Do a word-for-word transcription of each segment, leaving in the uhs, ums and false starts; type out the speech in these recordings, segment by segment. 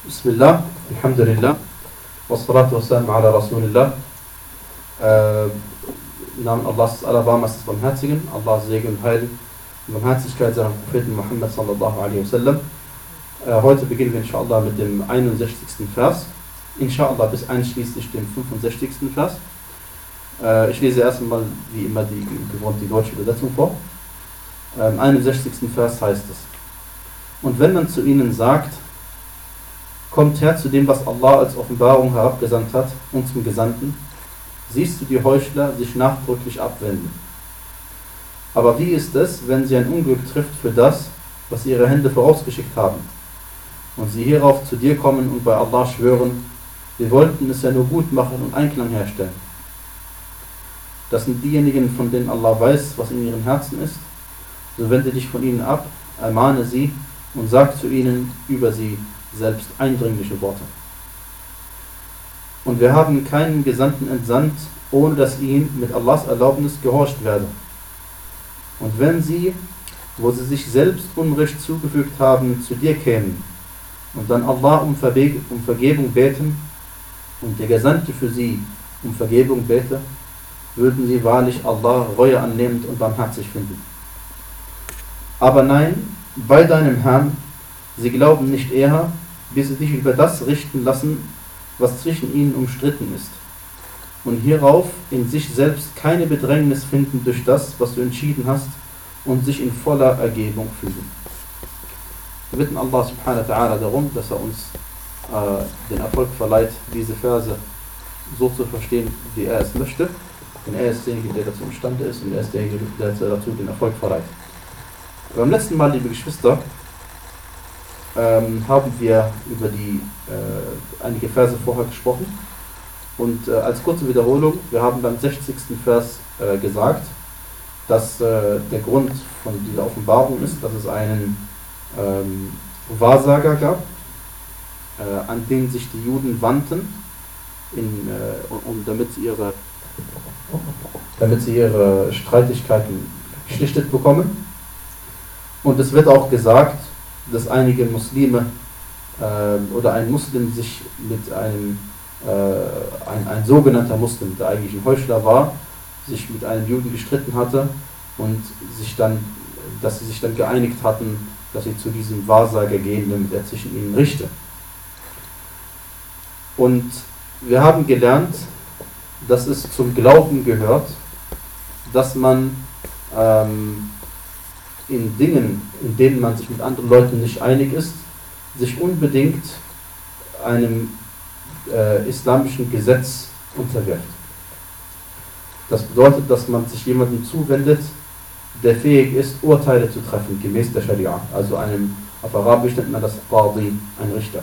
Bismillah, Alhamdulillah, wassalatu wassalam ala Rasulillah. Äh, Im Namen Allahs des Allerbarmers des Barmherzigen, Allahs Segen und Heil und Barmherzigkeit seinem Propheten Muhammad sallallahu alaihi wasallam. Äh, heute beginnen wir inshallah mit dem einundsechzigsten Vers, inshallah bis einschließlich dem fünfundsechzigsten Vers. Äh, ich lese erstmal wie immer die gewohnt die deutsche Übersetzung vor. Äh, Im einundsechzigsten Vers heißt es: Und wenn man zu ihnen sagt, kommt her zu dem, was Allah als Offenbarung herabgesandt hat und zum Gesandten, siehst du die Heuchler sich nachdrücklich abwenden. Aber wie ist es, wenn sie ein Unglück trifft für das, was ihre Hände vorausgeschickt haben, und sie hierauf zu dir kommen und bei Allah schwören, wir wollten es ja nur gut machen und Einklang herstellen. Das sind diejenigen, von denen Allah weiß, was in ihren Herzen ist. So wende dich von ihnen ab, ermahne sie und sag zu ihnen über sie selbst eindringliche Worte. Und wir haben keinen Gesandten entsandt, ohne dass ihm mit Allahs Erlaubnis gehorcht werde. Und wenn sie, wo sie sich selbst Unrecht zugefügt haben, zu dir kämen und dann Allah um, Verbe- um Vergebung beten und der Gesandte für sie um Vergebung bete, würden sie wahrlich Allah Reue annehmend und barmherzig finden. Aber nein, bei deinem Herrn, sie glauben nicht eher, bis sie dich über das richten lassen, was zwischen ihnen umstritten ist, und hierauf in sich selbst keine Bedrängnis finden durch das, was du entschieden hast, und sich in voller Ergebung fühlen. Wir bitten Allah subhanahu wa ta'ala darum, dass er uns äh, den Erfolg verleiht, diese Verse so zu verstehen, wie er es möchte, denn er ist derjenige, der dazu imstande ist, und er ist derjenige, der dazu den Erfolg verleiht. Beim letzten Mal, liebe Geschwister, ähm, haben wir über die äh, einige Verse vorher gesprochen, und äh, als kurze Wiederholung, wir haben beim sechzigsten Vers äh, gesagt, dass äh, der Grund von dieser Offenbarung ist, dass es einen ähm, Wahrsager gab, äh, an den sich die Juden wandten, in, äh, um, damit sie ihre damit sie ihre Streitigkeiten geschlichtet bekommen. Und es wird auch gesagt, dass einige Muslime äh, oder ein Muslim sich mit einem, äh, ein, ein sogenannter Muslim, der eigentlich ein Heuchler war, sich mit einem Juden gestritten hatte und sich dann, dass sie sich dann geeinigt hatten, dass sie zu diesem Wahrsager gehen, damit er zwischen ihnen richte. Und wir haben gelernt, dass es zum Glauben gehört, dass man ähm, in Dingen, in denen man sich mit anderen Leuten nicht einig ist, sich unbedingt einem äh, islamischen Gesetz unterwirft. Das bedeutet, dass man sich jemandem zuwendet, der fähig ist, Urteile zu treffen, gemäß der Scharia. Also einem, auf Arabisch nennt man das Qadi, ein Richter.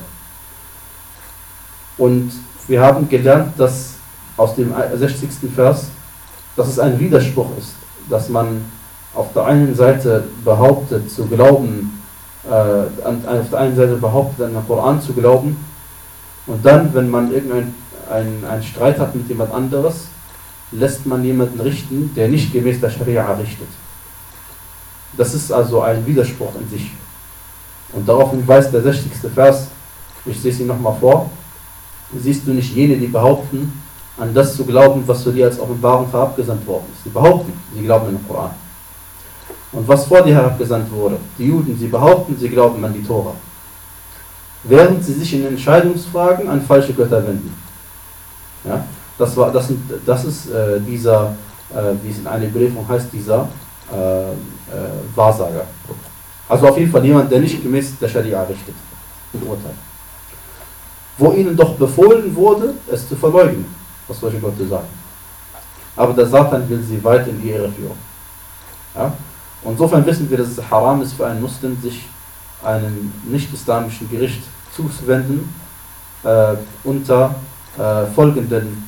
Und wir haben gelernt, dass aus dem sechzigsten Vers, dass es ein Widerspruch ist, dass man auf der einen Seite behauptet zu glauben, äh, an, auf der einen Seite behauptet an den Koran zu glauben, und dann, wenn man irgendeinen ein, ein Streit hat mit jemand anderes, lässt man jemanden richten, der nicht gemäß der Scharia richtet. Das ist also ein Widerspruch in sich. Und daraufhin weist der sechzigste Vers, ich lese ihn nochmal vor: Siehst du nicht jene, die behaupten, an das zu glauben, was für dir als Offenbarung herabgesandt worden ist? Sie behaupten, sie glauben an den Koran. Und was vor dir herabgesandt wurde, die Juden, sie behaupten, sie glauben an die Tora, während sie sich in Entscheidungsfragen an falsche Götter wenden. Ja, das, war, das, sind, das ist äh, dieser, äh, wie es in einer Überlieferung heißt, dieser äh, äh, Wahrsager. Also auf jeden Fall jemand, der nicht gemäß der Scharia richtet und urteilt. Wo ihnen doch befohlen wurde, es zu verleugnen, was solche Götter sagen. Aber der Satan will sie weit in die Irre führen. Ja? Und insofern wissen wir, dass es haram ist für einen Muslim, sich einem nicht-islamischen Gericht zuzuwenden, äh, unter, äh, folgenden,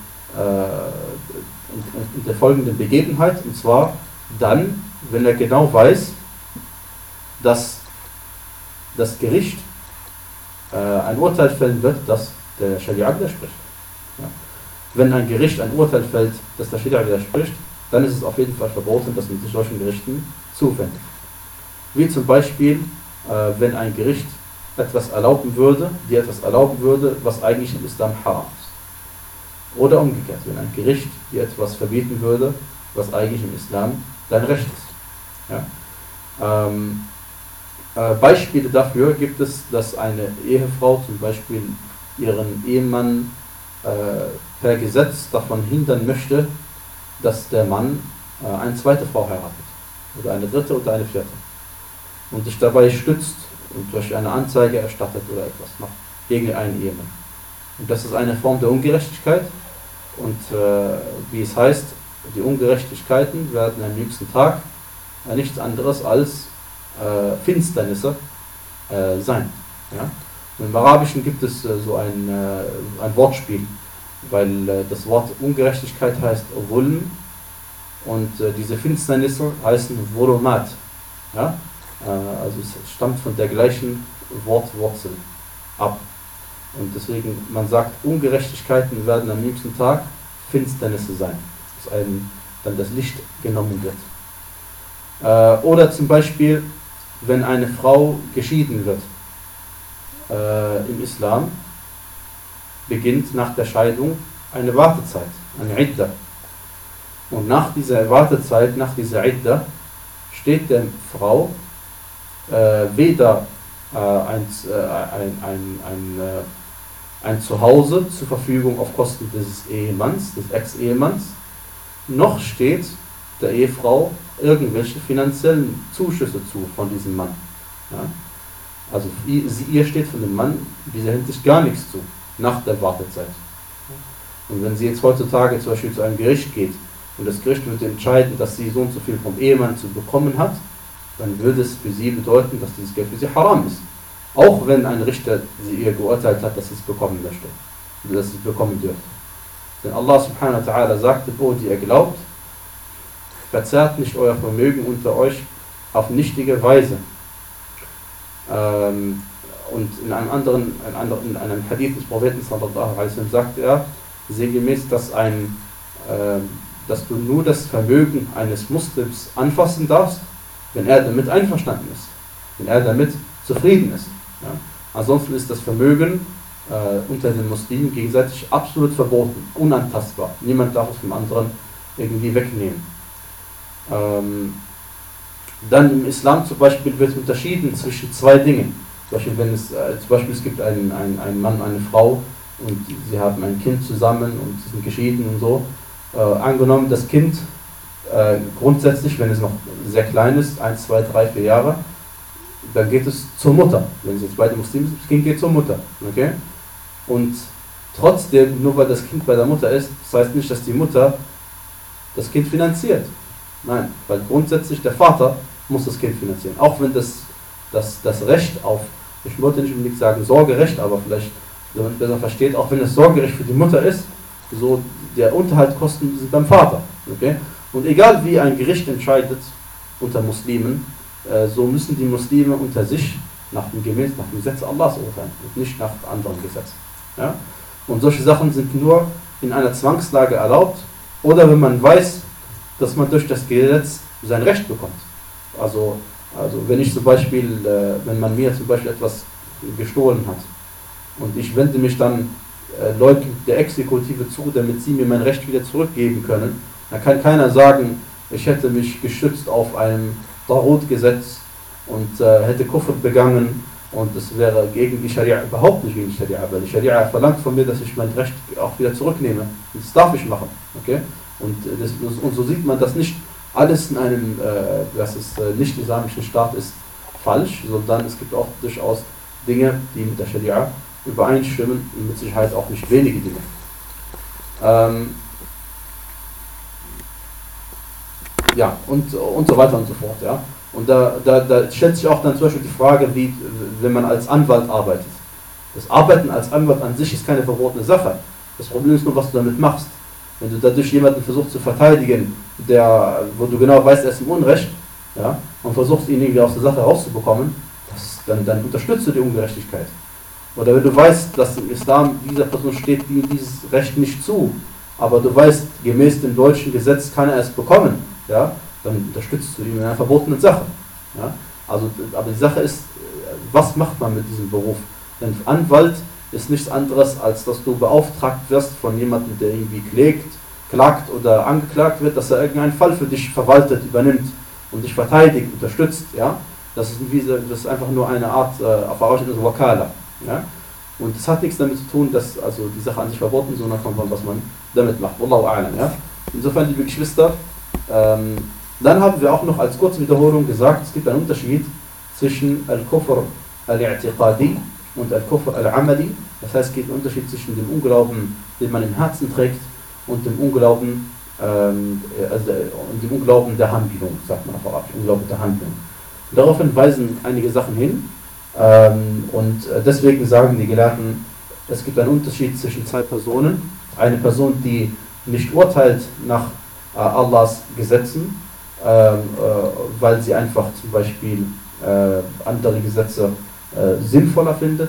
äh, unter folgenden Begebenheit, und zwar dann, wenn er genau weiß, dass das Gericht äh, ein Urteil fällen wird, das der Scharia widerspricht. Ja. Wenn ein Gericht ein Urteil fällt, das der Scharia widerspricht, dann ist es auf jeden Fall verboten, dass man sich solchen Gerichten zuwendet. Wie zum Beispiel, äh, wenn ein Gericht etwas erlauben würde, dir etwas erlauben würde, was eigentlich im Islam haram ist. Oder umgekehrt, wenn ein Gericht dir etwas verbieten würde, was eigentlich im Islam dein Recht ist. Ja? Ähm, äh, Beispiele dafür gibt es, dass eine Ehefrau zum Beispiel ihren Ehemann äh, per Gesetz davon hindern möchte, dass der Mann äh, eine zweite Frau heiratet. Oder eine dritte oder eine vierte. Und sich dabei stützt und durch eine Anzeige erstattet oder etwas macht gegen einen Ehemann. Und das ist eine Form der Ungerechtigkeit. Und äh, wie es heißt, die Ungerechtigkeiten werden am jüngsten Tag äh, nichts anderes als äh, Finsternisse äh, sein. Ja? Und im Arabischen gibt es äh, so ein, äh, ein Wortspiel, weil äh, das Wort Ungerechtigkeit heißt Wulm und äh, diese Finsternisse heißen Volumat. Ja? Äh, also es stammt von der gleichen Wortwurzel ab. Und deswegen, man sagt, Ungerechtigkeiten werden am jüngsten Tag Finsternisse sein, dass einem dann das Licht genommen wird. Äh, oder zum Beispiel, wenn eine Frau geschieden wird, äh, im Islam beginnt nach der Scheidung eine Wartezeit, eine Idda. Und nach dieser Wartezeit, nach dieser Idda, steht der Frau äh, weder äh, ein, äh, ein, ein, ein, äh, ein Zuhause zur Verfügung auf Kosten des Ehemanns, des Ex-Ehemanns, noch steht der Ehefrau irgendwelche finanziellen Zuschüsse zu von diesem Mann. Ja? Also sie, ihr steht von dem Mann in dieser Hinsicht gar nichts zu, nach der Wartezeit. Und wenn sie jetzt heutzutage zum Beispiel zu einem Gericht geht und das Gericht würde entscheiden, dass sie so und so viel vom Ehemann zu bekommen hat, dann würde es für sie bedeuten, dass dieses Geld für sie haram ist. Auch wenn ein Richter sie ihr geurteilt hat, dass sie es bekommen möchte, dass sie es bekommen dürfte. Denn Allah subhanahu wa ta'ala sagte, oh, die ihr glaubt, verzerrt nicht euer Vermögen unter euch auf nichtige Weise. Ähm, und in einem anderen, in anderen, in einem Hadith des Propheten sallallahu alaihi wasallam sagte er, sinngemäß, dass, ein, äh, dass du nur das Vermögen eines Muslims anfassen darfst, wenn er damit einverstanden ist, wenn er damit zufrieden ist. Ja? Ansonsten ist das Vermögen äh, unter den Muslimen gegenseitig absolut verboten, unantastbar. Niemand darf es vom anderen irgendwie wegnehmen. Ähm, dann im Islam zum Beispiel wird unterschieden zwischen zwei Dingen. Zum Beispiel, wenn es, äh, zum Beispiel es gibt einen, einen, einen Mann und eine Frau und sie haben ein Kind zusammen und sind geschieden und so. Äh, angenommen, das Kind äh, grundsätzlich, wenn es noch sehr klein ist, eins, zwei, drei, vier Jahre, dann geht es zur Mutter. Wenn es jetzt beide Muslime sind, das Kind geht zur Mutter. Okay? Und trotzdem, nur weil das Kind bei der Mutter ist, das heißt nicht, dass die Mutter das Kind finanziert. Nein, weil grundsätzlich der Vater muss das Kind finanzieren. Auch wenn das, das, das Recht auf, ich wollte nicht unbedingt sagen Sorgerecht, aber vielleicht, wenn man besser versteht, auch wenn das Sorgerecht für die Mutter ist, so der Unterhaltskosten sind beim Vater. Okay? Und egal wie ein Gericht entscheidet unter Muslimen, äh, so müssen die Muslime unter sich nach dem Gemäß, nach dem Gesetz Allahs urteilen und nicht nach anderen Gesetzen. Ja? Und solche Sachen sind nur in einer Zwangslage erlaubt oder wenn man weiß, dass man durch das Gesetz sein Recht bekommt. Also, also wenn ich zum Beispiel, äh, wenn man mir zum Beispiel etwas gestohlen hat und ich wende mich dann äh, Leuten der Exekutive zu, damit sie mir mein Recht wieder zurückgeben können, dann kann keiner sagen, ich hätte mich gestützt auf einem Tarut-Gesetz und äh, hätte Kufr begangen und es wäre gegen die Scharia, überhaupt nicht gegen die Scharia, weil die Scharia verlangt von mir, dass ich mein Recht auch wieder zurücknehme. Und das darf ich machen. Okay? Und, das, und so sieht man, dass nicht alles in einem äh, dass es, äh, nicht-islamischen Staat ist falsch, sondern es gibt auch durchaus Dinge, die mit der Scharia übereinstimmen und mit Sicherheit auch nicht wenige Dinge. Ähm, ja, und, und so weiter und so fort. Ja. Und da, da, da stellt sich auch dann zum Beispiel die Frage, wie, wenn man als Anwalt arbeitet. Das Arbeiten als Anwalt an sich ist keine verbotene Sache. Das Problem ist nur, was du damit machst. Wenn du dadurch jemanden versuchst zu verteidigen, der, wo du genau weißt, er ist im Unrecht, ja, und versuchst ihn irgendwie aus der Sache rauszubekommen, das, dann, dann unterstützt du die Ungerechtigkeit. Oder wenn du weißt, dass im Islam dieser Person steht dieses Recht nicht zu, aber du weißt, gemäß dem deutschen Gesetz kann er es bekommen, ja, dann unterstützt du ihn in einer verbotenen Sache. Ja. Also, aber die Sache ist, was macht man mit diesem Beruf? Denn Anwalt ist nichts anderes, als dass du beauftragt wirst von jemandem, der irgendwie klägt, klagt oder angeklagt wird, dass er irgendeinen Fall für dich verwaltet, übernimmt und dich verteidigt, unterstützt. Ja? Das, ist ein, das ist einfach nur eine Art äh, auf Arabisch ist Wakala. Ja? Und das hat nichts damit zu tun, dass also die Sache an sich verboten ist, sondern kommt von was man damit macht. Wallahu a'lam. Ja? Insofern, liebe Geschwister, ähm, dann haben wir auch noch als kurze Wiederholung gesagt, es gibt einen Unterschied zwischen Al-Kufr al-I'tiqadi und Al-Kufr al-Amali. Das heißt, es gibt einen Unterschied zwischen dem Unglauben, den man im Herzen trägt, und dem Unglauben, ähm, also dem Unglauben der Handlung, sagt man auf Arabisch, Unglauben der Handlung. Und daraufhin weisen einige Sachen hin, ähm, und deswegen sagen die Gelehrten, es gibt einen Unterschied zwischen zwei Personen. Eine Person, die nicht urteilt nach äh, Allahs Gesetzen, äh, äh, weil sie einfach zum Beispiel äh, andere Gesetze äh, sinnvoller findet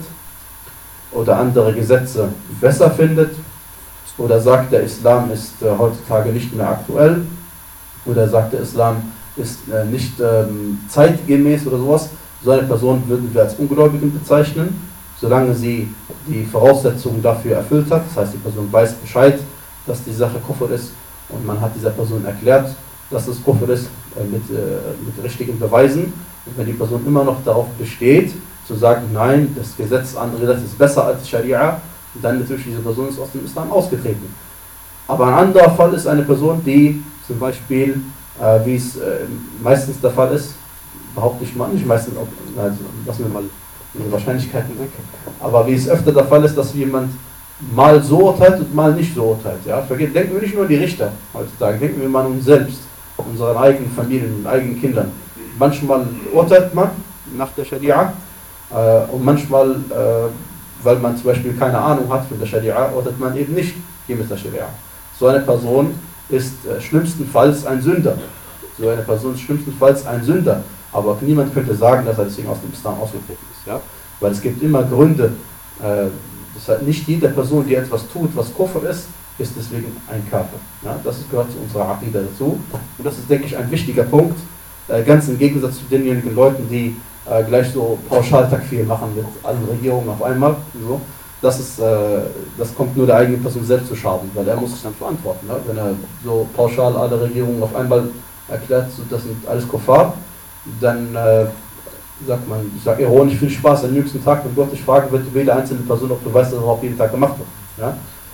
oder andere Gesetze besser findet, oder sagt, der Islam ist äh, heutzutage nicht mehr aktuell, oder sagt, der Islam ist äh, nicht ähm, zeitgemäß oder sowas. So eine Person würden wir als Ungläubigen bezeichnen, solange sie die Voraussetzungen dafür erfüllt hat. Das heißt, die Person weiß Bescheid, dass die Sache Kufr ist, und man hat dieser Person erklärt, dass es Kufr ist, äh, mit, äh, mit richtigen Beweisen. Und wenn die Person immer noch darauf besteht, zu sagen, nein, das Gesetz, andere Gesetz ist besser als die Scharia, dann natürlich diese Person ist aus dem Islam ausgetreten. Aber ein anderer Fall ist eine Person, die zum Beispiel, äh, wie es äh, meistens der Fall ist, behaupte ich mal nicht meistens, also lassen wir mal die Wahrscheinlichkeiten weg, aber wie es öfter der Fall ist, dass jemand mal so urteilt und mal nicht so urteilt. Ja? Denken wir nicht nur an die Richter heutzutage, denken wir mal an uns selbst, unseren eigenen Familien und eigenen Kindern. Manchmal urteilt man nach der Scharia äh, und manchmal äh, weil man zum Beispiel keine Ahnung hat von der Scharia, urteilt man eben nicht gemäß der Scharia. So eine Person ist äh, schlimmstenfalls ein Sünder. So eine Person ist schlimmstenfalls ein Sünder. Aber niemand könnte sagen, dass er deswegen aus dem Islam ausgetreten ist. Ja? Weil es gibt immer Gründe. Äh, das heißt, nicht jede Person, die etwas tut, was Kufr ist, ist deswegen ein Kafir. Ja? Das gehört zu unserer Aqida dazu. Und das ist, denke ich, ein wichtiger Punkt. Äh, ganz im Gegensatz zu denjenigen Leuten, die Äh, gleich so pauschal Takfir machen mit allen Regierungen auf einmal. So. Das, ist, äh, das kommt nur der eigenen Person selbst zu schaden, weil er muss sich dann verantworten. Ne? Wenn er so pauschal alle Regierungen auf einmal erklärt, so, das sind alles Kuffar, dann äh, sagt man, ich sage ironisch, viel Spaß am jüngsten Tag, wenn Gott dich fragen wird, jede einzelne Person, ob du weißt, dass er auch jeden Tag gemacht wird. Ja?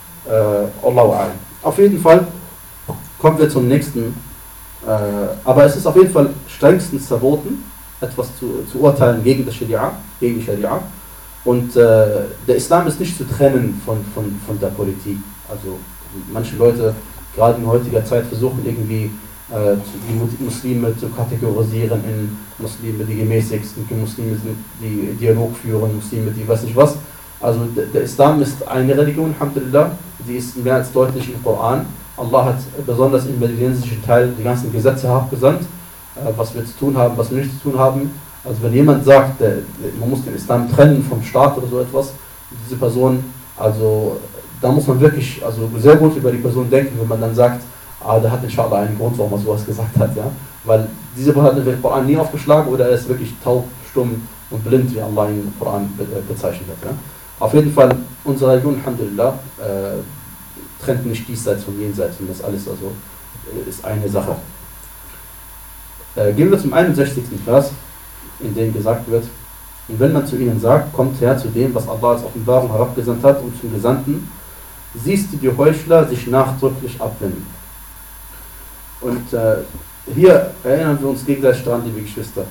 Äh, Allahu a'lam. Auf jeden Fall kommen wir zum nächsten, äh, aber es ist auf jeden Fall strengstens verboten, etwas zu, zu urteilen gegen die Scharia, gegen die Scharia. Und äh, der Islam ist nicht zu trennen von, von, von der Politik. Also manche Leute, gerade in heutiger Zeit, versuchen irgendwie äh, die Muslime zu kategorisieren in Muslime, die gemäßigsten, Muslime, die Dialog führen, Muslime, die weiß nicht was. Also der, der Islam ist eine Religion, alhamdulillah, die ist mehr als deutlich im Koran. Allah hat besonders im medizinisischen Teil die ganzen Gesetze herabgesandt, was wir zu tun haben, was wir nicht zu tun haben. Also wenn jemand sagt, man muss den Islam trennen vom Staat oder so etwas, diese Person, also da muss man wirklich also sehr gut über die Person denken, wenn man dann sagt, ah, der hat inshallah einen Grund, warum er sowas gesagt hat, ja. Weil diese Person hat den Koran nie aufgeschlagen oder er ist wirklich taub, stumm und blind, wie Allah ihn im Koran bezeichnet hat. Ja. Auf jeden Fall, unsere Religion, alhamdulillah, äh, trennt nicht diesseits von jenseits, und das alles also ist eine Sache. Äh, gehen wir zum einundsechzigsten Vers, in dem gesagt wird, und wenn man zu ihnen sagt, kommt her zu dem, was Allah als Offenbarung herabgesandt hat, und zum Gesandten, siehst du die Heuchler sich nachdrücklich abwenden. Und äh, hier erinnern wir uns gegenseitig daran, liebe Geschwister,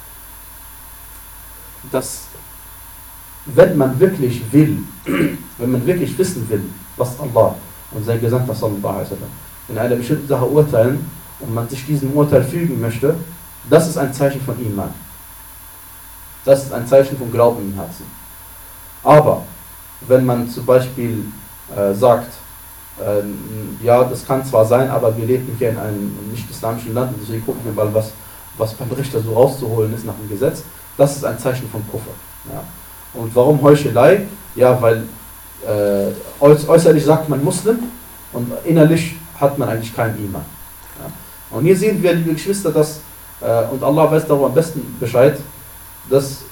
dass wenn man wirklich will, wenn man wirklich wissen will, was Allah und sein Gesandter sallallahu alaihi wasallam in einer bestimmten Sache urteilen, und man sich diesem Urteil fügen möchte, das ist ein Zeichen von Iman. Das ist ein Zeichen von Glauben im Herzen. Aber wenn man zum Beispiel äh, sagt, äh, ja, das kann zwar sein, aber wir leben hier in einem nicht-islamischen Land, und deswegen gucken wir mal, was, was beim Richter so rauszuholen ist nach dem Gesetz, das ist ein Zeichen von Kufr. Ja. Und warum Heuchelei? Ja, weil äh, äußerlich sagt man Muslim und innerlich hat man eigentlich keinen Iman. Ja. Und hier sehen wir, liebe Geschwister, dass, äh, und Allah weiß darüber am besten Bescheid, dass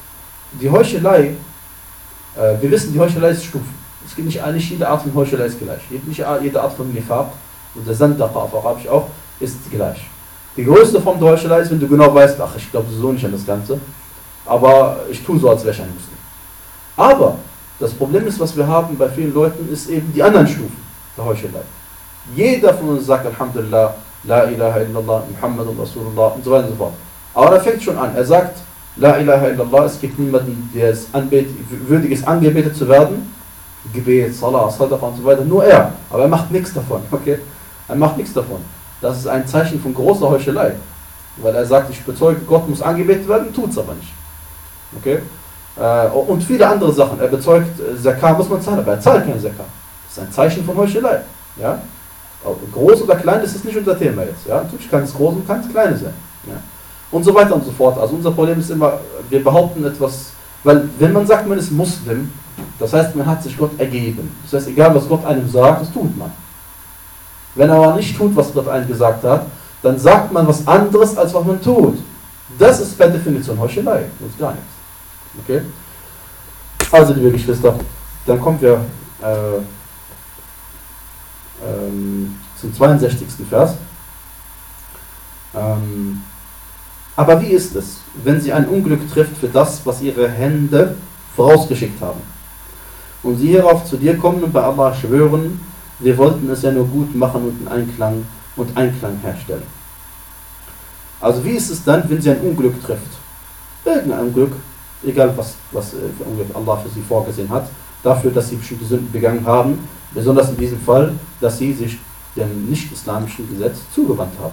die Heuchelei, äh, wir wissen, die Heuchelei ist Stufen. Es gibt nicht, nicht jede Art von Heuchelei ist gleich. Nicht jede Art von Nifaq, und der Sandaqa auf Arabisch auch, ist gleich. Die größte Form der Heuchelei ist, wenn du genau weißt, ach, ich glaube so nicht an das Ganze, aber ich tue so, als wäre ich ein Muslim. Aber das Problem ist, was wir haben bei vielen Leuten, ist eben die anderen Stufen der Heuchelei. Jeder von uns sagt, Alhamdulillah, La ilaha illallah, Muhammadun Rasulullah und so weiter und so fort. Aber er fängt schon an, er sagt, La ilaha illallah, es gibt niemanden, der es anbet, würdig ist, angebetet zu werden. Gebet, Salah, Sadaqa und so weiter, nur er. Aber er macht nichts davon, okay? Er macht nichts davon. Das ist ein Zeichen von großer Heuchelei. Weil er sagt, ich bezeuge, Gott muss angebetet werden, tut es aber nicht. Okay? Und viele andere Sachen. Er bezeugt, Zakah muss man zahlen, aber er zahlt keine Zakah. Das ist ein Zeichen von Heuchelei. Ja? Groß oder klein, das ist nicht unser Thema jetzt. Ja? Natürlich kann es groß und kann es kleine sein. Ja? Und so weiter und so fort. Also unser Problem ist immer, wir behaupten etwas, weil wenn man sagt, man ist Muslim, das heißt, man hat sich Gott ergeben. Das heißt, egal was Gott einem sagt, das tut man. Wenn er aber nicht tut, was Gott einem gesagt hat, dann sagt man was anderes, als was man tut. Das ist per Definition Heuchelei, sonst gar nichts. Okay? Also, liebe Geschwister, dann kommen wir äh, ähm, zum zweiundsechzigsten Vers. Ähm, aber wie ist es, wenn sie ein Unglück trifft für das, was ihre Hände vorausgeschickt haben? Und sie hierauf zu dir kommen und bei Allah schwören, wir wollten es ja nur gut machen und in Einklang und Einklang herstellen. Also wie ist es dann, wenn sie ein Unglück trifft? Irgendein Unglück, egal was, was für Unglück Allah für sie vorgesehen hat, dafür, dass sie bestimmte Sünden begangen haben, besonders in diesem Fall, dass sie sich dem nicht-islamischen Gesetz zugewandt haben.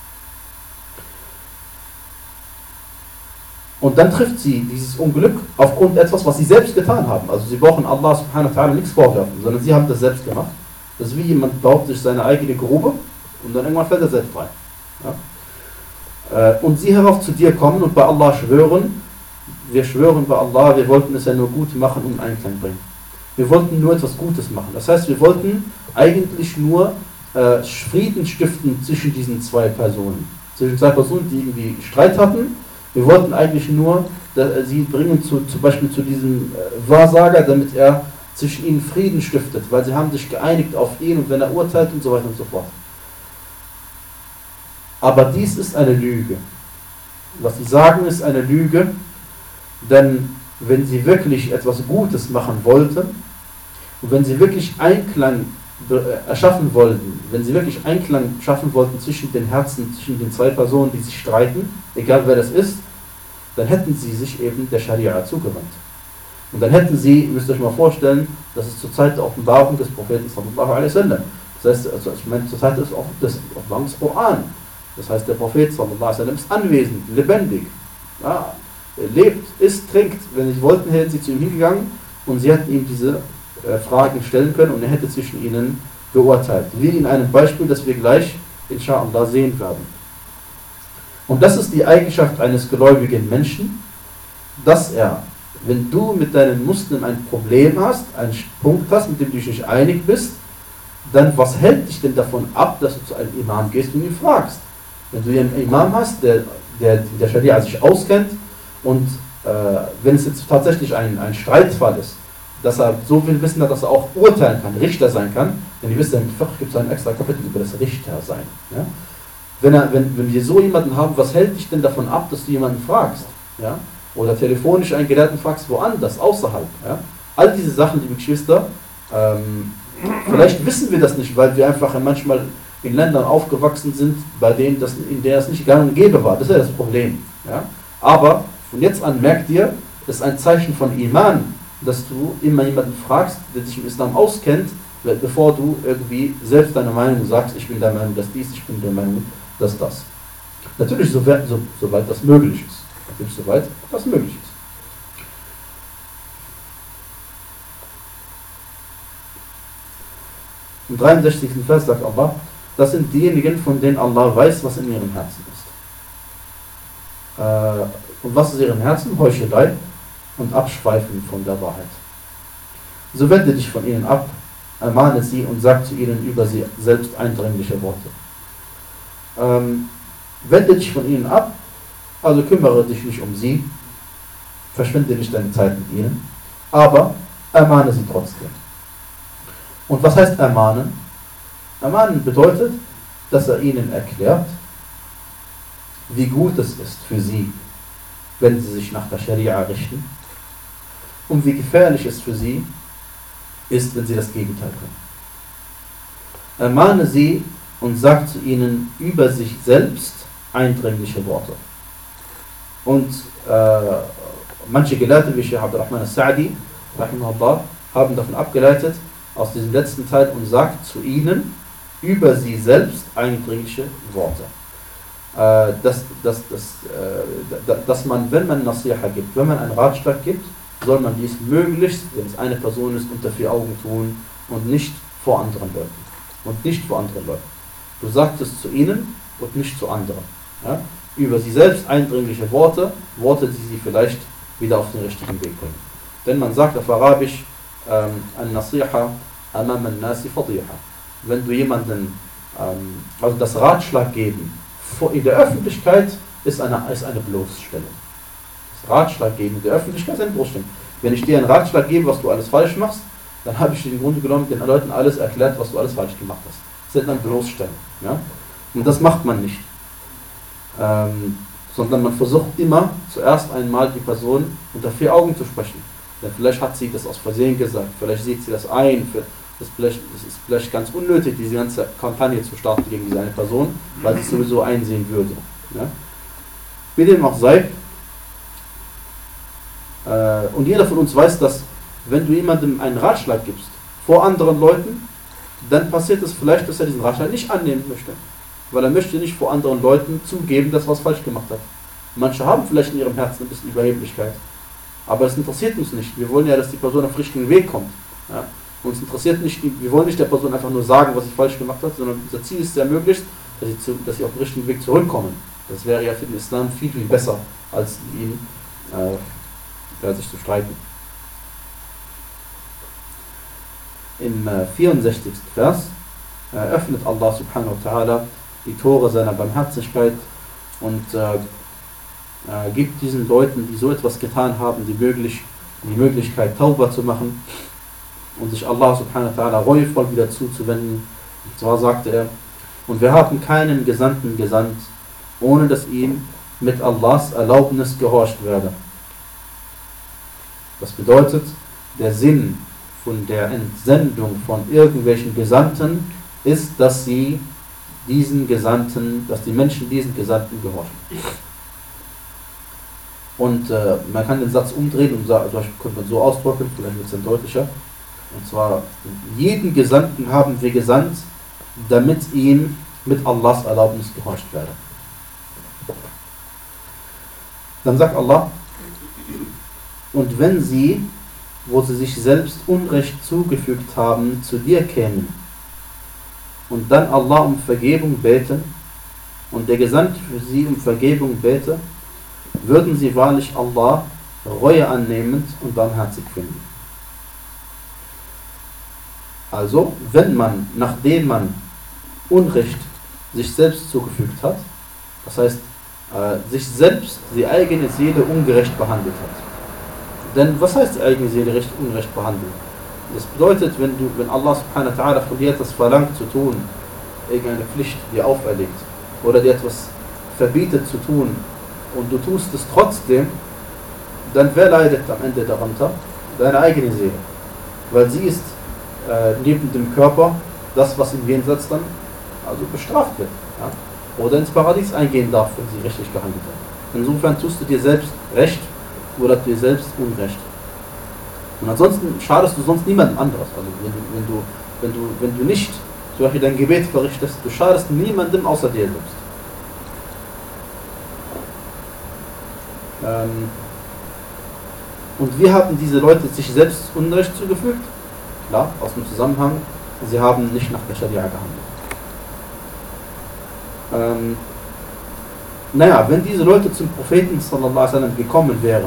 Und dann trifft sie dieses Unglück aufgrund etwas, was sie selbst getan haben. Also sie brauchen Allah subhanahu wa ta'ala nichts vorwerfen, sondern sie haben das selbst gemacht. Das ist wie jemand baut sich seine eigene Grube und dann irgendwann fällt er selbst rein. Ja? Und sie herauf zu dir kommen und bei Allah schwören, wir schwören bei Allah, wir wollten es ja nur gut machen und Einklang bringen. Wir wollten nur etwas Gutes machen. Das heißt, wir wollten eigentlich nur äh, Frieden stiften zwischen diesen zwei Personen. Zwischen zwei Personen, die irgendwie Streit hatten. Wir wollten eigentlich nur dass, sie bringen zu, zum Beispiel zu diesem äh, Wahrsager, damit er zwischen ihnen Frieden stiftet, weil sie haben sich geeinigt auf ihn und wenn er urteilt und so weiter und so fort. Aber dies ist eine Lüge. Was sie sagen, ist eine Lüge, denn wenn sie wirklich etwas Gutes machen wollten und wenn sie wirklich Einklang erschaffen wollten, wenn sie wirklich Einklang schaffen wollten zwischen den Herzen, zwischen den zwei Personen, die sich streiten, egal wer das ist, dann hätten sie sich eben der Scharia zugewandt. Und dann hätten sie, ihr müsst euch mal vorstellen, dass es zur Zeit der Offenbarung des Propheten sallallahu alaihi wasallam, das heißt, also ich meine, zur Zeit des Offenbarung des Koran, das heißt, der Prophet sallallahu alaihi wasallam ist anwesend, lebendig, ja, er lebt, isst, trinkt. Wenn sie wollten, hätten sie zu ihm hingegangen und sie hätten ihm diese äh, Fragen stellen können und er hätte zwischen ihnen beurteilt. Wie in einem Beispiel, das wir gleich inshallah sehen werden. Und das ist die Eigenschaft eines gläubigen Menschen, dass er, wenn du mit deinen Muslimen ein Problem hast, einen Punkt hast, mit dem du dich nicht einig bist, dann was hält dich denn davon ab, dass du zu einem Imam gehst und ihn fragst? Wenn du einen Imam hast, der, der der Scharia sich auskennt und äh, wenn es jetzt tatsächlich ein, ein Streitfall ist, dass er so viel Wissen hat, dass er auch urteilen kann, Richter sein kann, denn ihr wisst ja, im Fiqh gibt es ein extra Kapitel über das Richtersein. Ja? Wenn, er, wenn, wenn wir so jemanden haben, was hält dich denn davon ab, dass du jemanden fragst? Ja? Oder telefonisch einen Gelehrten fragst, woanders, außerhalb. Ja? All diese Sachen, liebe Geschwister, ähm, vielleicht wissen wir das nicht, weil wir einfach manchmal in Ländern aufgewachsen sind, bei denen das, in der es nicht gang und gäbe war. Das ist ja das Problem. Ja? Aber von jetzt an merkt ihr, das ist ein Zeichen von Iman, dass du immer jemanden fragst, der sich im Islam auskennt, bevor du irgendwie selbst deine Meinung sagst, ich bin der Meinung, dass dies, ich bin der Meinung, dass das. Natürlich, soweit so, so das möglich ist. Natürlich, soweit das möglich ist. Im dreiundsechzigsten Vers sagt Allah, das sind diejenigen, von denen Allah weiß, was in ihrem Herzen ist. Äh, und was ist in ihrem Herzen? Heuchelei und Abschweifen von der Wahrheit. So wende dich von ihnen ab, ermahne sie und sag zu ihnen über sie selbst eindringliche Worte. Ähm, wende dich von ihnen ab, also kümmere dich nicht um sie, verschwende nicht deine Zeit mit ihnen, aber ermahne sie trotzdem. Und was heißt ermahnen? Ermahnen bedeutet, dass er ihnen erklärt, wie gut es ist für sie, wenn sie sich nach der Scharia richten, und wie gefährlich es für sie ist, wenn sie das Gegenteil tun. Ermahne sie und sag zu ihnen über sich selbst eindringliche Worte. Und äh, manche Gelehrte, wie Sheikh Abdurrahman al-Sa'di, rahimahullah, haben davon abgeleitet, aus diesem letzten Teil, und sagt zu ihnen über sie selbst eindringliche Worte. Äh, dass, dass, dass, äh, dass man, wenn man Nasiha gibt, wenn man einen Ratschlag gibt, soll man dies möglichst, wenn es eine Person ist, unter vier Augen tun und nicht vor anderen Leuten. Und nicht vor anderen Leuten. Du sagst es zu ihnen und nicht zu anderen. Ja? Über sie selbst eindringliche Worte, Worte, die sie vielleicht wieder auf den richtigen Weg bringen. Denn man sagt auf Arabisch, an-Nasiha amam an-Nasi fadiha. Wenn du jemanden, ähm, also das Ratschlag geben in der Öffentlichkeit ist eine, ist eine Bloßstellung. Das Ratschlag geben in der Öffentlichkeit ist eine Bloßstellung. Wenn ich dir einen Ratschlag gebe, was du alles falsch machst, dann habe ich im Grunde genommen den Leuten alles erklärt, was du alles falsch gemacht hast. Das ist eine Bloßstellung. Ja? Und das macht man nicht. Ähm, sondern man versucht immer zuerst einmal die Person unter vier Augen zu sprechen. Denn vielleicht hat sie das aus Versehen gesagt, vielleicht sieht sie das ein, das ist vielleicht, das ist vielleicht ganz unnötig, diese ganze Kampagne zu starten gegen diese eine Person, weil sie es sowieso einsehen würde. Ja? Wie dem auch sei, äh, und jeder von uns weiß, dass wenn du jemandem einen Ratschlag gibst vor anderen Leuten, dann passiert es vielleicht, dass er diesen Ratschlag nicht annehmen möchte. Weil er möchte nicht vor anderen Leuten zugeben, dass er was falsch gemacht hat. Manche haben vielleicht in ihrem Herzen ein bisschen Überheblichkeit. Aber das interessiert uns nicht. Wir wollen ja, dass die Person auf den richtigen Weg kommt. Ja? Uns interessiert nicht, wir wollen nicht der Person einfach nur sagen, was sie falsch gemacht hat, sondern unser Ziel ist ja möglichst, dass sie, zu, dass sie auf den richtigen Weg zurückkommen. Das wäre ja für den Islam viel, viel besser, als ihn äh, ja, sich zu streiten. Im äh, vierundsechzigsten Vers äh, öffnet Allah subhanahu wa ta'ala die Tore seiner Barmherzigkeit und äh, äh, gibt diesen Leuten, die so etwas getan haben, die, möglich, die Möglichkeit, Tauba zu machen und sich Allah subhanahu wa ta'ala reuevoll wieder zuzuwenden. Und zwar sagte er, und wir haben keinen Gesandten gesandt, ohne dass ihm mit Allahs Erlaubnis gehorcht werde. Das bedeutet, der Sinn von der Entsendung von irgendwelchen Gesandten ist, dass sie diesen Gesandten, dass die Menschen diesen Gesandten gehorchen. Und äh, man kann den Satz umdrehen und sagen, also könnte man so ausdrücken, vielleicht wird es dann deutlicher. Und zwar, jeden Gesandten haben wir gesandt, damit ihm mit Allahs Erlaubnis gehorcht werde. Dann sagt Allah, und wenn sie, wo sie sich selbst Unrecht zugefügt haben, zu dir kämen und dann Allah um Vergebung beten und der Gesandte für sie um Vergebung bete, würden sie wahrlich Allah Reue annehmend und barmherzig finden. Also, wenn man, nachdem man Unrecht sich selbst zugefügt hat, das heißt, äh, sich selbst, die eigene Seele ungerecht behandelt hat. Denn was heißt die eigene Seele recht unrecht behandeln? Das bedeutet, wenn du, wenn Allah subhanahu wa ta'ala von dir etwas verlangt zu tun, irgendeine Pflicht dir auferlegt, oder dir etwas verbietet zu tun, und du tust es trotzdem, dann wer leidet am Ende darunter? Deine eigene Seele. Weil sie ist äh, neben dem Körper das, was im Jenseits dann also bestraft wird. Ja? Oder ins Paradies eingehen darf, wenn sie richtig gehandelt hat. Insofern tust du dir selbst Recht oder dir selbst Unrecht. Und ansonsten schadest du sonst niemandem anderes. Also wenn du, wenn du, wenn du, wenn du nicht zum Beispiel dein Gebet verrichtest, du schadest niemandem außer dir selbst. Ähm, und wir haben diese Leute sich selbst Unrecht zugefügt, klar, aus dem Zusammenhang, sie haben nicht nach der Scharia gehandelt. Ähm, naja, wenn diese Leute zum Propheten sallallahu alaihi wasallam gekommen wären,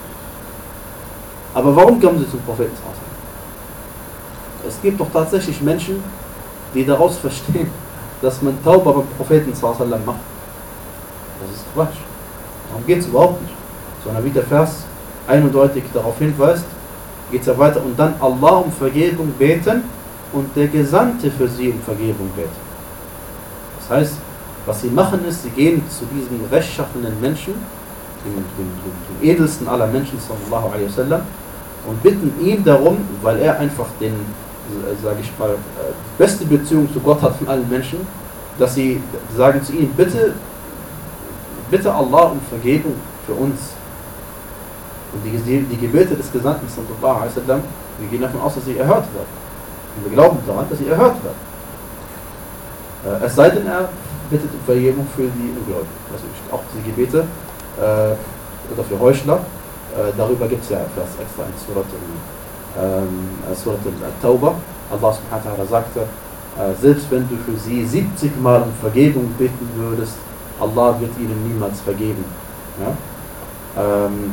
aber warum kommen sie zum Propheten sallallahu alaihi wasallam? Es gibt doch tatsächlich Menschen, die daraus verstehen, dass man Tauba beim Propheten sallallahu alaihi wasallam macht. Das ist Quatsch. Darum geht es überhaupt nicht. Sondern wie der Vers eindeutig darauf hinweist, geht es ja weiter, und dann Allah um Vergebung beten und der Gesandte für sie um Vergebung beten. Das heißt, was sie machen ist, sie gehen zu diesem rechtschaffenen Menschen, dem, dem, dem, dem edelsten aller Menschen, sallallahu alaihi wasallam, und bitten ihn darum, weil er einfach den, sage ich mal, die beste Beziehung zu Gott hat von allen Menschen, dass sie sagen zu ihm, bitte, bitte Allah um Vergebung für uns. Und die, die, die Gebete des Gesandten, sallallahu alaihi wasallam, wir gehen davon aus, dass sie erhört werden. Und wir glauben daran, dass sie erhört werden. Äh, es sei denn, er bittet um Vergebung für die Ungläubigen. Also auch diese Gebete äh, oder für Heuchler, äh, darüber gibt es ja etwas extra in Surat, ähm, Surat al-Tawbah. Allah subhanahu wa ta'ala sagte, äh, selbst wenn du für sie siebzig Mal um Vergebung bitten würdest, Allah wird ihnen niemals vergeben. Ja? Ähm,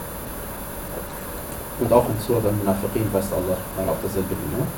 und auch in Surat al-Munafiqin weist Allah auf dasselbe hin. Ja?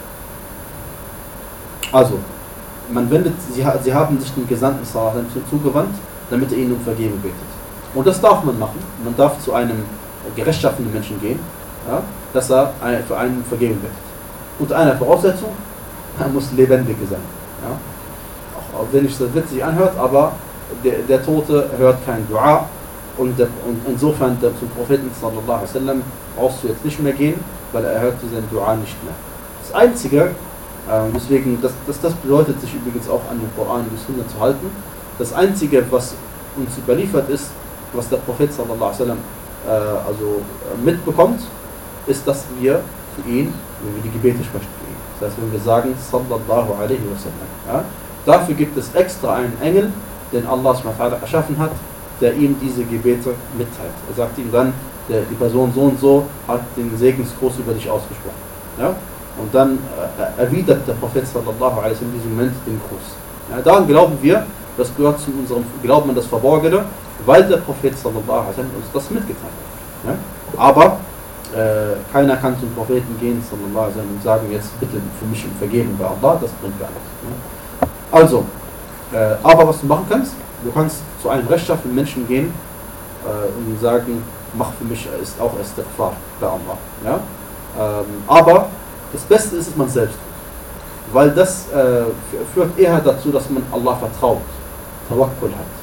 Also, man wendet, sie, sie haben sich dem Gesandten zugewandt, damit er ihnen um Vergebung betet. Und das darf man machen. Man darf zu einem rechtschaffenen Menschen gehen, ja, dass er für einen Vergebung betet. Unter einer Voraussetzung, er muss lebendig sein. Ja. Auch wenn es das witzig anhört, aber der, der Tote hört kein Dua. Und, der, und insofern der, zum Propheten sallallahu alaihi wasallam brauchst du jetzt nicht mehr gehen, weil er hört diesen Dua nicht mehr. Das Einzige, äh, deswegen, das, das, das bedeutet sich übrigens auch an den Koran und die Sunna zu halten, das Einzige, was uns überliefert ist, was der Prophet sallallahu alaihi wasallam äh, also äh, mitbekommt, ist, dass wir für ihn, wenn wir die Gebete sprechen für ihn, das heißt, wenn wir sagen sallallahu alaihi wasallam, ja, dafür gibt es extra einen Engel, den Allah subhanahu wa ta'ala erschaffen hat, der ihm diese Gebete mitteilt. Er sagt ihm dann, der, die Person so und so hat den Segensgruß über dich ausgesprochen. Ja? Und dann äh, erwidert der Prophet sallallahu alaihi wasallam in diesem Moment den Gruß. Ja, daran glauben wir, das gehört zu unserem Glauben an das Verborgene, weil der Prophet sallallahu alaihi wasallam uns das mitgeteilt hat. Ja? Aber äh, keiner kann zum Propheten gehen sallallahu alaihi wasallam und sagen, jetzt bitte für mich um Vergebung bei Allah, das bringt gar nichts. Ja? Also, äh, aber was du machen kannst, du kannst zu einem rechtschaffenen Menschen gehen äh, und sagen, mach für mich ist auch Istighfar bei Allah. Ja? Ähm, aber das Beste ist, dass man selbst tut. Weil das äh, führt eher dazu, dass man Allah vertraut, Tawakkul hat.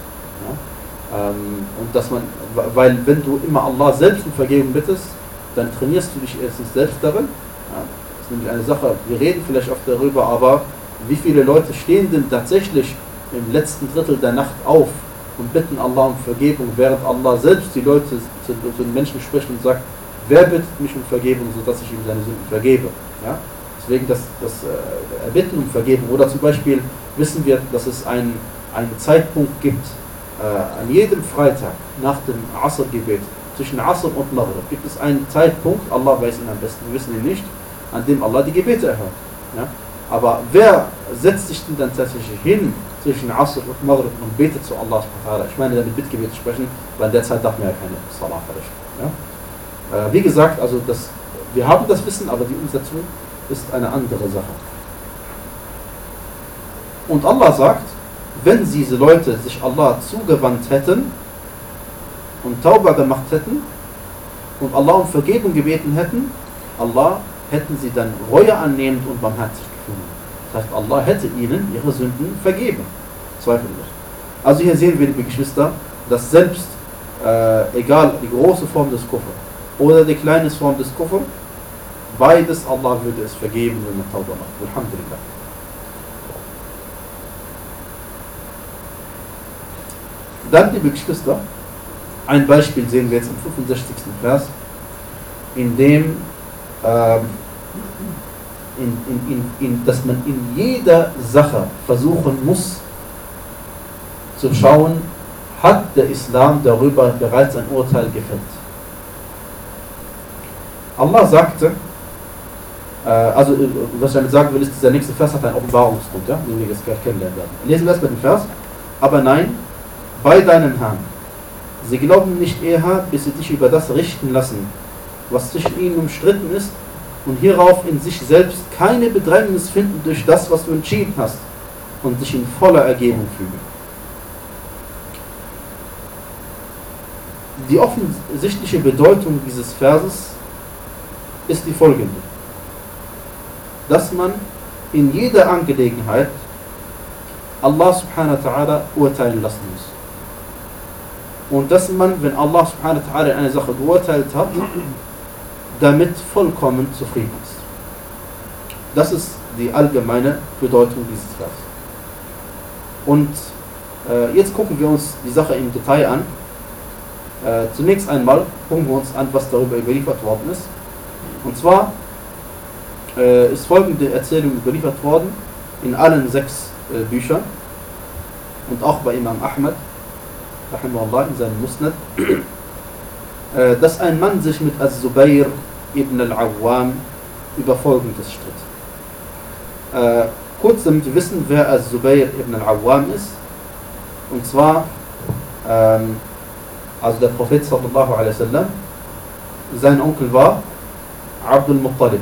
Ja? Ähm, und dass man, weil wenn du immer Allah selbst um Vergebung bittest, dann trainierst du dich erstens selbst darin. Ja? Das ist nämlich eine Sache, wir reden vielleicht oft darüber, aber wie viele Leute stehen denn tatsächlich im letzten Drittel der Nacht auf und bitten Allah um Vergebung, während Allah selbst die Leute zu, zu den Menschen spricht und sagt, wer bittet mich um Vergebung, sodass ich ihm seine Sünden vergebe. Ja? Deswegen das, das äh, Erbitten um Vergebung. Oder zum Beispiel wissen wir, dass es einen, einen Zeitpunkt gibt, äh, an jedem Freitag nach dem Asr-Gebet, zwischen Asr und Maghrib, gibt es einen Zeitpunkt, Allah weiß ihn am besten, wir wissen ihn nicht, an dem Allah die Gebete erhört. Ja? Aber wer setzt sich denn dann tatsächlich hin zwischen Asr und Maghrib und betet zu Allah subhanahu wa ta'ala? Ich meine, damit Bittgebet sprechen, weil in der Zeit darf man ja keine Salah verrichten. Ja? Äh, wie gesagt, also das, wir haben das Wissen, aber die Umsetzung ist eine andere Sache. Und Allah sagt, wenn diese Leute sich Allah zugewandt hätten und Tauba gemacht hätten und Allah um Vergebung gebeten hätten, Allah hätten sie dann Reue annehmend und barmherzig gefunden. Das heißt, Allah hätte ihnen ihre Sünden vergeben. Zweifellos. Also hier sehen wir, liebe Geschwister, dass selbst, äh, egal die große Form des Kufr oder die kleine Form des Kufr, beides Allah würde es vergeben, wenn man Tauba macht. Alhamdulillah. Dann, liebe Geschwister, ein Beispiel sehen wir jetzt im fünfundsechzigsten Vers, in dem ähm, in, in, in, in, dass man in jeder Sache versuchen muss zu schauen, hat der Islam darüber bereits ein Urteil gefällt. Allah sagte, äh, also was ich damit sagen will, ist, dieser nächste Vers hat einen Offenbarungsgrund, ja, den wir jetzt gleich kennenlernen werden. Lesen wir erstmal den Vers. Aber nein, bei deinem Herrn, sie glauben nicht eher, bis sie dich über das richten lassen, was zwischen ihnen umstritten ist, und hierauf in sich selbst keine Bedrängnis finden durch das, was du entschieden hast, und sich in voller Ergebung fügen. Die offensichtliche Bedeutung dieses Verses ist die folgende: Dass man in jeder Angelegenheit Allah subhanahu wa ta'ala urteilen lassen muss. Und dass man, wenn Allah subhanahu wa ta'ala eine Sache geurteilt hat, damit vollkommen zufrieden ist. Das ist die allgemeine Bedeutung dieses Verses. Und äh, jetzt gucken wir uns die Sache im Detail an. Äh, zunächst einmal gucken wir uns an, was darüber überliefert worden ist. Und zwar äh, ist folgende Erzählung überliefert worden in allen sechs äh, Büchern und auch bei Imam Ahmad, rahimahullah, in seinem Musnad, äh, dass ein Mann sich mit Az-Zubayr ibn al-Awwam über Folgendes stritt. Äh, kurz damit wir wissen, wer Az-Zubayr ibn al-Awwam ist. Und zwar, ähm, also der Prophet sallallahu alaihi wasallam, sein Onkel war Abdul Muttalib.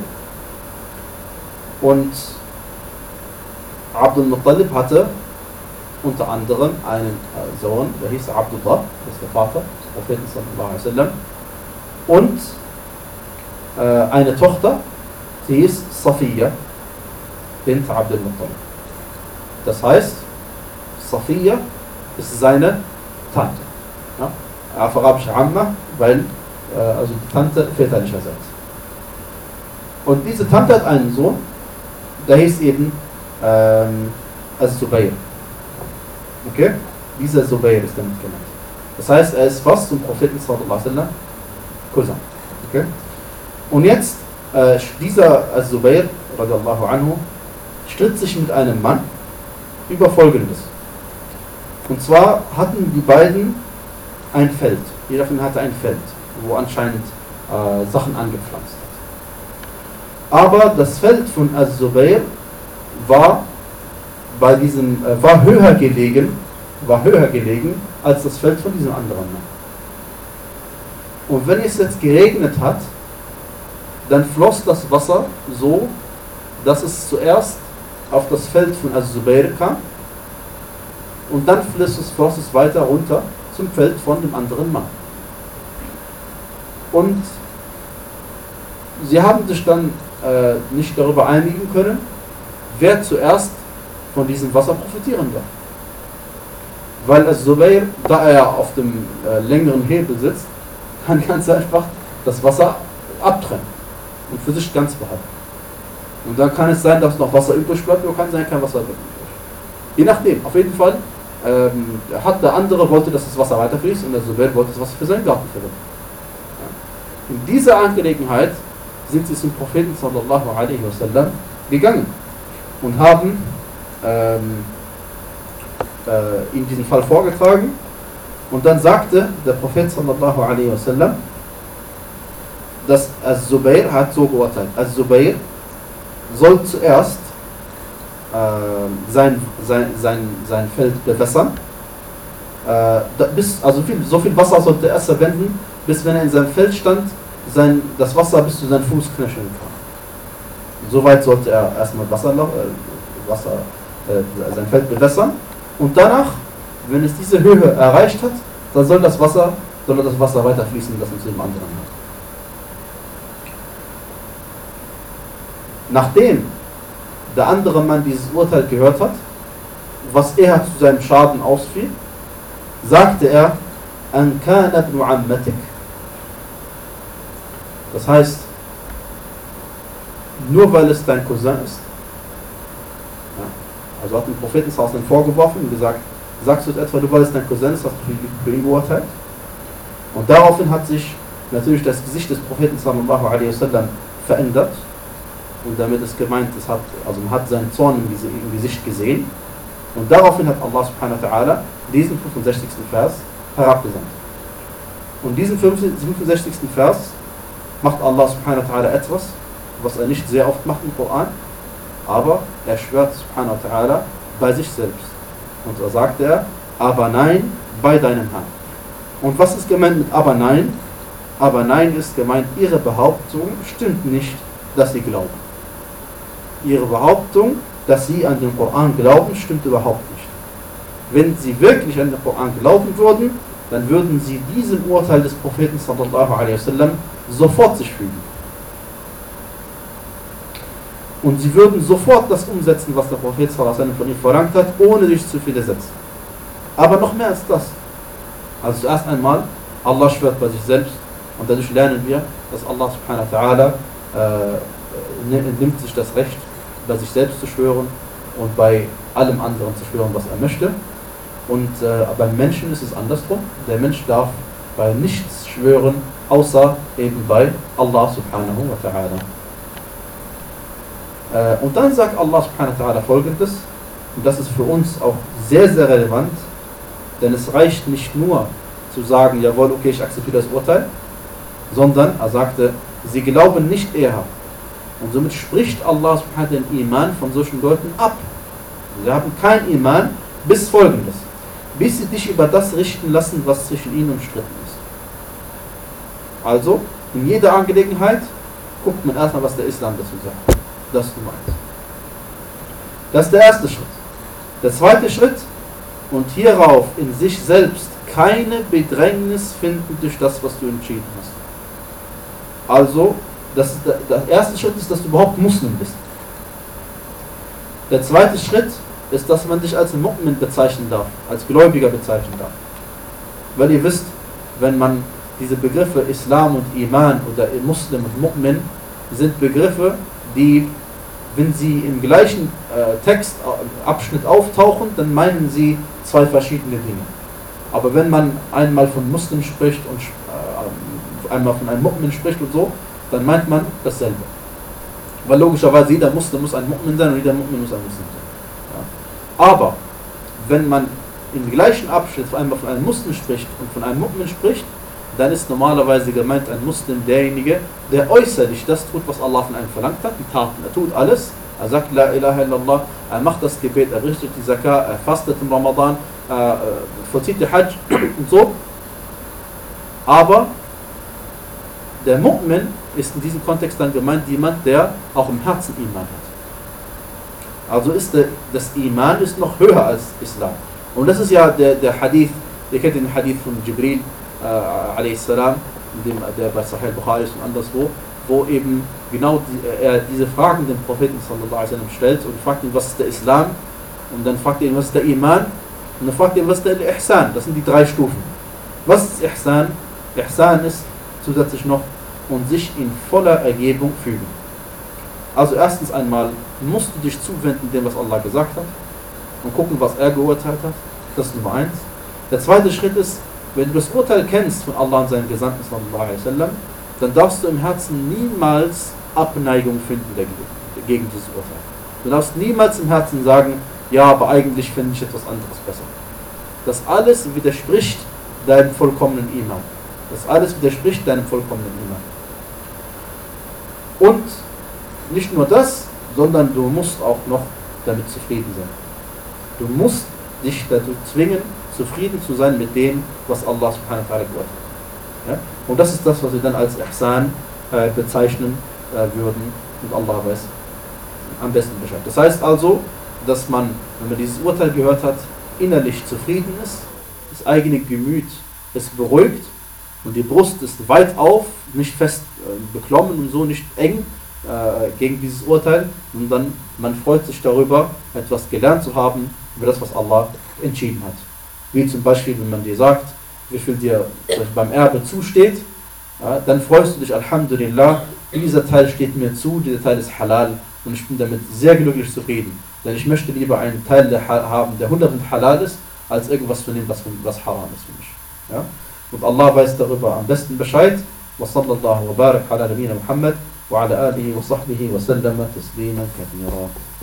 Und Abdul Muttalib hatte unter anderem einen Sohn, der hieß Abdullah, das ist der Vater des Propheten sallallahu alaihi wasallam, und äh, eine Tochter, die hieß Safiya bint Abdul Muttalib. Das heißt, Safiya ist seine Tante. Ja? Auf Arabisch Amma, weil äh, also die Tante väterlicherseits. Und diese Tante hat einen Sohn, der hieß eben ähm, Az-Zubayr. Okay? Dieser Zubayr ist damit genannt. Das heißt, er ist fast zum Propheten sallallahu alaihi wasallam Cousin. Okay? Und jetzt, äh, dieser Az-Zubayr radiallahu anhu stritt sich mit einem Mann über Folgendes. Und zwar hatten die beiden ein Feld. Jeder von ihnen hatte ein Feld, wo anscheinend äh, Sachen angepflanzt hat. Aber das Feld von Az-Zubayr war bei diesem äh, war höher gelegen, war höher gelegen als das Feld von diesem anderen Mann. Und wenn es jetzt geregnet hat, dann floss das Wasser so, dass es zuerst auf das Feld von Az-Zubayr kam und dann floss es, floss es weiter runter zum Feld von dem anderen Mann. Und sie haben sich dann äh, nicht darüber einigen können, wer zuerst von diesem Wasser profitieren darf. Weil Az-Zubayr, da er auf dem äh, längeren Hebel sitzt, kann ganz einfach das Wasser abtrennen und für sich ganz behalten. Und dann kann es sein, dass noch Wasser übrig bleibt, oder kann sein, kein Wasser übrig bleibt. Je nachdem, auf jeden Fall ähm, hat der andere wollte, dass das Wasser weiterfließt und Az-Zubayr wollte das Wasser für seinen Garten verwenden. Ja. In dieser Angelegenheit sind sie zum Propheten sallallahu alaihi wasallam gegangen und haben ähm, äh, ihm diesen Fall vorgetragen, und dann sagte der Prophet sallallahu alaihi wasallam, dass Az-Zubayr hat so geurteilt: Az-Zubayr soll zuerst äh, sein, sein, sein, sein Feld bewässern, äh, bis, also viel, so viel Wasser sollte er erst verwenden, bis, wenn er in seinem Feld stand, sein, das Wasser bis zu seinen Fußknöcheln kam. Soweit sollte er erstmal Wasser, äh, Wasser äh, sein Feld bewässern, und danach, wenn es diese Höhe erreicht hat, dann soll das Wasser, soll das Wasser weiter fließen lassen zu dem anderen. Nachdem der andere Mann dieses Urteil gehört hat, was er zu seinem Schaden ausfiel, sagte er: An kana ibn ammatik. Das heißt, nur weil es dein Cousin ist. Ja, also hat dem Propheten sallallahu vorgeworfen und gesagt: Sagst du es etwa, nur weil es dein Cousin ist, hast du für ihn geurteilt? Und daraufhin hat sich natürlich das Gesicht des Propheten sallallahu alaihi wasallam verändert. Und damit ist gemeint, es hat, also man hat seinen Zorn im Gesicht gesehen. Und daraufhin hat Allah subhanahu wa ta'ala diesen fünfundsechzigsten Vers herabgesandt. Und diesen fünfundsechzigsten Vers macht Allah subhanahu wa ta'ala etwas, was er nicht sehr oft macht im Koran, aber er schwört subhanahu wa ta'ala bei sich selbst. Und da sagt er: Aber nein, bei deinem Herrn. Und was ist gemeint mit aber nein? Aber nein ist gemeint, ihre Behauptung stimmt nicht, dass sie glauben. Ihre Behauptung, dass sie an den Koran glauben, stimmt überhaupt nicht. Wenn sie wirklich an den Koran glauben würden, dann würden sie diesem Urteil des Propheten sallallahu alaihi wasallam sofort sich fügen. Und sie würden sofort das umsetzen, was der Prophet sallallahu alaihi wasallam von ihnen verlangt hat, ohne sich zu widersetzen. Aber noch mehr als das. Also zuerst einmal, Allah schwört bei sich selbst und dadurch lernen wir, dass Allah subhanahu wa ta'ala äh, nimmt sich das Recht, bei sich selbst zu schwören und bei allem anderen zu schwören, was er möchte. Und äh, beim Menschen ist es andersrum. Der Mensch darf bei nichts schwören, außer eben bei Allah subhanahu wa ta'ala. Äh, und dann sagt Allah subhanahu wa ta'ala folgendes, und das ist für uns auch sehr, sehr relevant, denn es reicht nicht nur zu sagen, jawohl, okay, ich akzeptiere das Urteil, sondern er sagte, sie glauben nicht eher. Und somit spricht Allah subhanahu wa ta'ala den Iman von solchen Leuten ab. Sie haben kein Iman bis Folgendes: bis sie dich über das richten lassen, was zwischen ihnen umstritten ist. Also, in jeder Angelegenheit guckt man erstmal, was der Islam dazu sagt. Das ist Nummer eins. Das ist der erste Schritt. Der zweite Schritt, und hierauf in sich selbst keine Bedrängnis finden durch das, was du entschieden hast. Also, das ist der, der erste Schritt ist, dass du überhaupt Muslim bist. Der zweite Schritt ist, dass man dich als Mu'min bezeichnen darf, als Gläubiger bezeichnen darf. Weil ihr wisst, wenn man diese Begriffe Islam und Iman oder Muslim und Mu'min sind Begriffe, die, wenn sie im gleichen äh, Textabschnitt auftauchen, dann meinen sie zwei verschiedene Dinge. Aber wenn man einmal von Muslim spricht und äh, einmal von einem Mu'min spricht und so, dann meint man dasselbe. Weil logischerweise jeder Muslim muss ein Mu'min sein und jeder Mu'min muss ein Muslim sein. Ja. Aber wenn man im gleichen Abschnitt einmal von einem Muslim spricht und von einem Mu'min spricht, dann ist normalerweise gemeint ein Muslim derjenige, der äußerlich das tut, was Allah von einem verlangt hat, die Taten. Er tut alles, er sagt La ilaha illallah, er macht das Gebet, er richtet die Zakah, er fastet im Ramadan, er vollzieht die Hajj und so. Aber der Mu'min ist in diesem Kontext dann gemeint jemand, der auch im Herzen Iman hat. Also ist der, das Iman ist noch höher als Islam. Und das ist ja der, der Hadith, ihr kennt den Hadith von Jibril, äh, a.s., dem, der bei Sahih Bukhari ist und anderswo, wo eben genau die, er diese Fragen dem Propheten sallallahu alaihi wasallam stellt und fragt ihn, was ist der Islam? Und dann fragt er ihn, was ist der Iman? Und dann fragt er ihn, was ist der Ihsan? Das sind die drei Stufen. Was ist Ihsan? Ihsan ist zusätzlich noch und sich in voller Ergebung fügen. Also erstens einmal musst du dich zuwenden dem, was Allah gesagt hat und gucken, was er geurteilt hat. Das ist Nummer eins. Der zweite Schritt ist, wenn du das Urteil kennst von Allah und seinen Gesandten sallallahu alaihi wasallam, dann darfst du im Herzen niemals Abneigung finden gegen dieses Urteil. Du darfst niemals im Herzen sagen, ja, aber eigentlich finde ich etwas anderes besser. Das alles widerspricht deinem vollkommenen Iman. Das alles widerspricht deinem vollkommenen Iman. Und nicht nur das, sondern du musst auch noch damit zufrieden sein. Du musst dich dazu zwingen, zufrieden zu sein mit dem, was Allah subhanahu wa ta'ala geurteilt hat. Ja? Und das ist das, was wir dann als Ihsan äh, bezeichnen äh, würden, und Allah weiß am besten Bescheid. Das heißt also, dass man, wenn man dieses Urteil gehört hat, innerlich zufrieden ist, das eigene Gemüt ist beruhigt und die Brust ist weit auf, nicht fest äh, beklommen und so, nicht eng äh, gegen dieses Urteil, und dann man freut sich darüber, etwas gelernt zu haben über das, was Allah entschieden hat. Wie zum Beispiel, wenn man dir sagt, wie viel dir beim Erbe zusteht, ja, dann freust du dich, Alhamdulillah, dieser Teil steht mir zu, dieser Teil ist halal und ich bin damit sehr glücklich zufrieden. Denn ich möchte lieber einen Teil der haben, der hundert Prozent halal ist, als irgendwas zu nehmen, was, was haram ist für mich. Ja? Und Allah weiß darüber am besten Bescheid. Wa sallallahu wa barak ala nabiyina Muhammad wa ala alihi wa sahbihi wa sallama taslima kathira.